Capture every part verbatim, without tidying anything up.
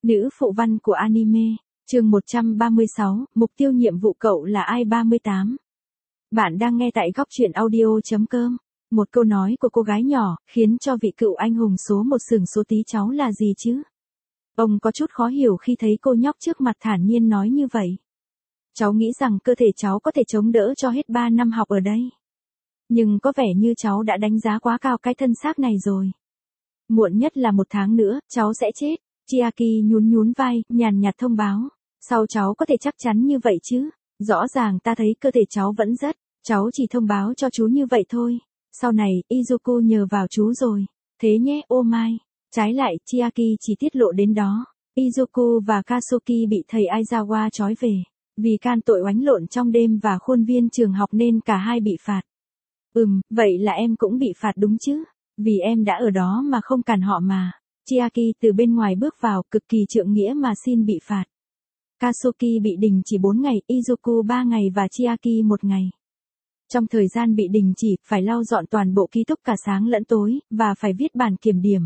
Nữ phụ văn của anime, chương một trăm ba mươi sáu, mục tiêu nhiệm vụ cậu là ai ba mươi tám. Bạn đang nghe tại góc truyện audio.com. Một câu nói của cô gái nhỏ, khiến cho vị cựu anh hùng số một sừng số tí cháu là gì chứ? Ông có chút khó hiểu khi thấy cô nhóc trước mặt thản nhiên nói như vậy. Cháu nghĩ rằng cơ thể cháu có thể chống đỡ cho hết ba năm học ở đây. Nhưng có vẻ như cháu đã đánh giá quá cao cái thân xác này rồi. Muộn nhất là một tháng nữa, cháu sẽ chết. Chiaki nhún nhún vai, nhàn nhạt thông báo. Sao cháu có thể chắc chắn như vậy chứ? Rõ ràng ta thấy cơ thể cháu vẫn rất. Cháu chỉ thông báo cho chú như vậy thôi. Sau này, Izuku nhờ vào chú rồi. Thế nhé, ô mai. Trái lại, Chiaki chỉ tiết lộ đến đó. Izuku và Kasuki bị thầy Aizawa trói về. Vì can tội oánh lộn trong đêm và khuôn viên trường học nên cả hai bị phạt. Ừm, vậy là em cũng bị phạt đúng chứ? Vì em đã ở đó mà không cản họ mà. Chiaki từ bên ngoài bước vào, cực kỳ trượng nghĩa mà xin bị phạt. Kasuki bị đình chỉ bốn ngày, Izuku ba ngày và Chiaki một ngày. Trong thời gian bị đình chỉ, phải lau dọn toàn bộ ký túc cả sáng lẫn tối, và phải viết bản kiểm điểm.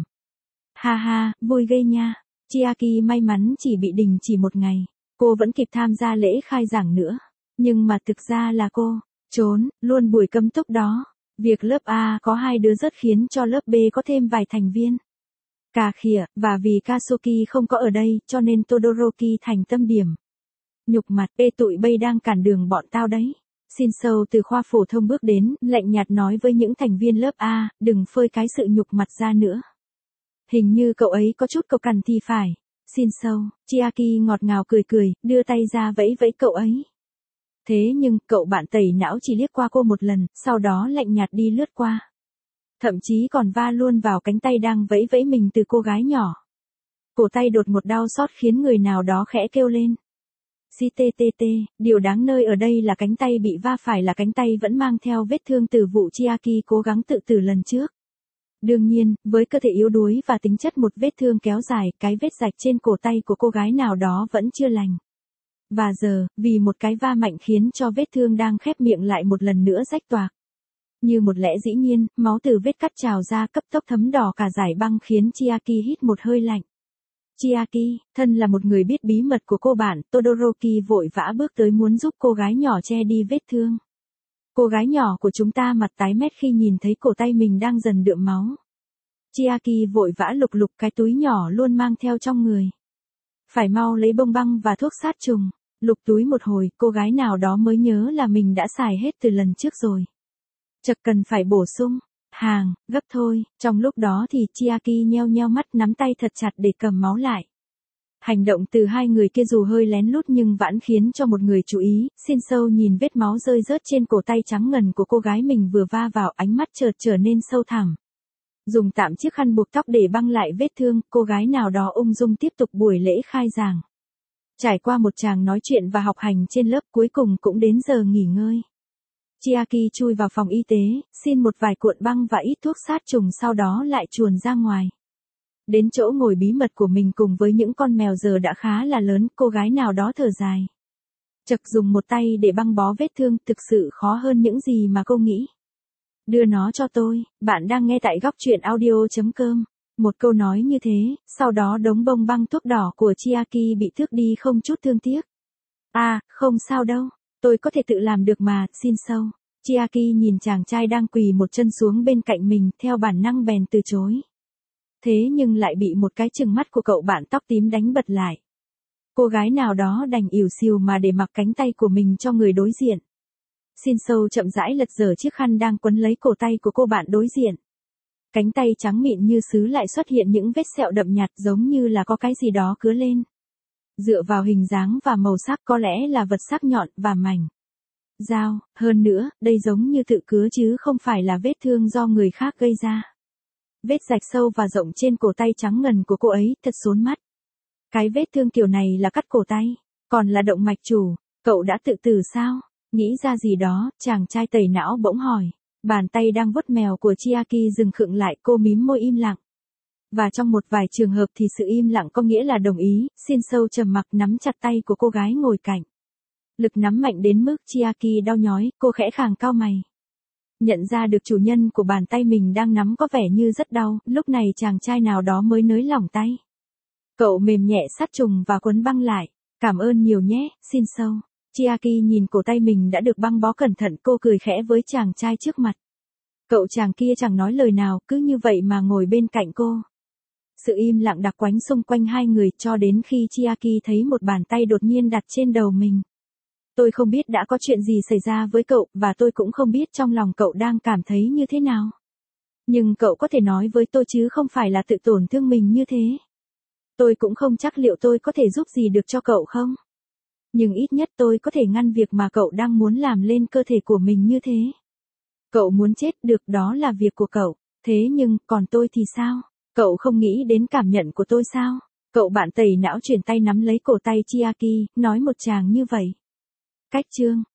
Ha ha, vui ghê nha. Chiaki may mắn chỉ bị đình chỉ một ngày. Cô vẫn kịp tham gia lễ khai giảng nữa. Nhưng mà thực ra là cô trốn luôn buổi cấm túc đó. Việc lớp A có hai đứa rất khiến cho lớp B có thêm vài thành viên. Cà khịa, và vì Kasuki không có ở đây, cho nên Todoroki thành tâm điểm. Nhục mặt, ê tụi bây đang cản đường bọn tao đấy. Shinsou từ khoa phổ thông bước đến, lạnh nhạt nói với những thành viên lớp A, đừng phơi cái sự nhục mặt ra nữa. Hình như cậu ấy có chút cộc cằn thì phải. Shinsou, Chiaki ngọt ngào cười cười, đưa tay ra vẫy vẫy cậu ấy. Thế nhưng, cậu bạn tẩy não chỉ liếc qua cô một lần, sau đó lạnh nhạt đi lướt qua. Thậm chí còn va luôn vào cánh tay đang vẫy vẫy mình từ cô gái nhỏ. Cổ tay đột một đau xót khiến người nào đó khẽ kêu lên. Cttt, điều đáng nơi ở đây là cánh tay bị va phải là cánh tay vẫn mang theo vết thương từ vụ Chiaki cố gắng tự tử lần trước. Đương nhiên, với cơ thể yếu đuối và tính chất một vết thương kéo dài, cái vết rạch trên cổ tay của cô gái nào đó vẫn chưa lành. Và giờ, vì một cái va mạnh khiến cho vết thương đang khép miệng lại một lần nữa rách toạc. Như một lẽ dĩ nhiên, máu từ vết cắt trào ra cấp tốc thấm đỏ cả dải băng khiến Chiaki hít một hơi lạnh. Chiaki, thân là một người biết bí mật của cô bạn, Todoroki vội vã bước tới muốn giúp cô gái nhỏ che đi vết thương. Cô gái nhỏ của chúng ta mặt tái mét khi nhìn thấy cổ tay mình đang dần đượm máu. Chiaki vội vã lục lục cái túi nhỏ luôn mang theo trong người. Phải mau lấy bông băng và thuốc sát trùng. Lục túi một hồi, cô gái nào đó mới nhớ là mình đã xài hết từ lần trước rồi. Chật cần phải bổ sung. Hàng, gấp thôi. Trong lúc đó thì Chiaki nheo nheo mắt nắm tay thật chặt để cầm máu lại. Hành động từ hai người kia dù hơi lén lút nhưng vẫn khiến cho một người chú ý. Shinsou nhìn vết máu rơi rớt trên cổ tay trắng ngần của cô gái mình vừa va vào, ánh mắt chợt trở nên sâu thẳm. Dùng tạm chiếc khăn buộc tóc để băng lại vết thương, cô gái nào đó ung dung tiếp tục buổi lễ khai giảng. Trải qua một tràng nói chuyện và học hành trên lớp, cuối cùng cũng đến giờ nghỉ ngơi. Chiaki chui vào phòng y tế, xin một vài cuộn băng và ít thuốc sát trùng, sau đó lại chuồn ra ngoài. Đến chỗ ngồi bí mật của mình cùng với những con mèo giờ đã khá là lớn, cô gái nào đó thở dài. Chật dùng một tay để băng bó vết thương thực sự khó hơn những gì mà cô nghĩ. Đưa nó cho tôi, bạn đang nghe tại góc truyện audio.com. Một câu nói như thế, sau đó đống bông băng thuốc đỏ của Chiaki bị thước đi không chút thương tiếc. À, không sao đâu, tôi có thể tự làm được mà, Shinsou. Chiaki nhìn chàng trai đang quỳ một chân xuống bên cạnh mình, theo bản năng bèn từ chối. Thế nhưng lại bị một cái chừng mắt của cậu bạn tóc tím đánh bật lại. Cô gái nào đó đành ỉu xìu mà để mặc cánh tay của mình cho người đối diện. Shinsou chậm rãi lật dở chiếc khăn đang quấn lấy cổ tay của cô bạn đối diện. Cánh tay trắng mịn như sứ lại xuất hiện những vết sẹo đậm nhạt giống như là có cái gì đó cứa lên. Dựa vào hình dáng và màu sắc có lẽ là vật sắc nhọn và mảnh. Dao, hơn nữa, đây giống như tự cứa chứ không phải là vết thương do người khác gây ra. Vết rạch sâu và rộng trên cổ tay trắng ngần của cô ấy thật xốn mắt. Cái vết thương kiểu này là cắt cổ tay, còn là động mạch chủ, cậu đã tự tử sao? Nghĩ ra gì đó, chàng trai tẩy não bỗng hỏi. Bàn tay đang vuốt mèo của Chiaki dừng khựng lại, cô mím môi im lặng. Và trong một vài trường hợp thì sự im lặng có nghĩa là đồng ý. Shinsou trầm mặc nắm chặt tay của cô gái ngồi cạnh. Lực nắm mạnh đến mức Chiaki đau nhói, cô khẽ khàng cau mày. Nhận ra được chủ nhân của bàn tay mình đang nắm có vẻ như rất đau, lúc này chàng trai nào đó mới nới lỏng tay. Cậu mềm nhẹ sát trùng và quấn băng lại. Cảm ơn nhiều nhé, xin sâu. Chiaki nhìn cổ tay mình đã được băng bó cẩn thận, cô cười khẽ với chàng trai trước mặt. Cậu chàng kia chẳng nói lời nào, cứ như vậy mà ngồi bên cạnh cô. Sự im lặng đặc quánh xung quanh hai người cho đến khi Chiaki thấy một bàn tay đột nhiên đặt trên đầu mình. Tôi không biết đã có chuyện gì xảy ra với cậu, và tôi cũng không biết trong lòng cậu đang cảm thấy như thế nào. Nhưng cậu có thể nói với tôi chứ không phải là tự tổn thương mình như thế. Tôi cũng không chắc liệu tôi có thể giúp gì được cho cậu không. Nhưng ít nhất tôi có thể ngăn việc mà cậu đang muốn làm lên cơ thể của mình như thế. Cậu muốn chết được, đó là việc của cậu. Thế nhưng, còn tôi thì sao? Cậu không nghĩ đến cảm nhận của tôi sao? Cậu bạn tẩy não chuyển tay nắm lấy cổ tay Chiaki, nói một tràng như vậy. Cách chương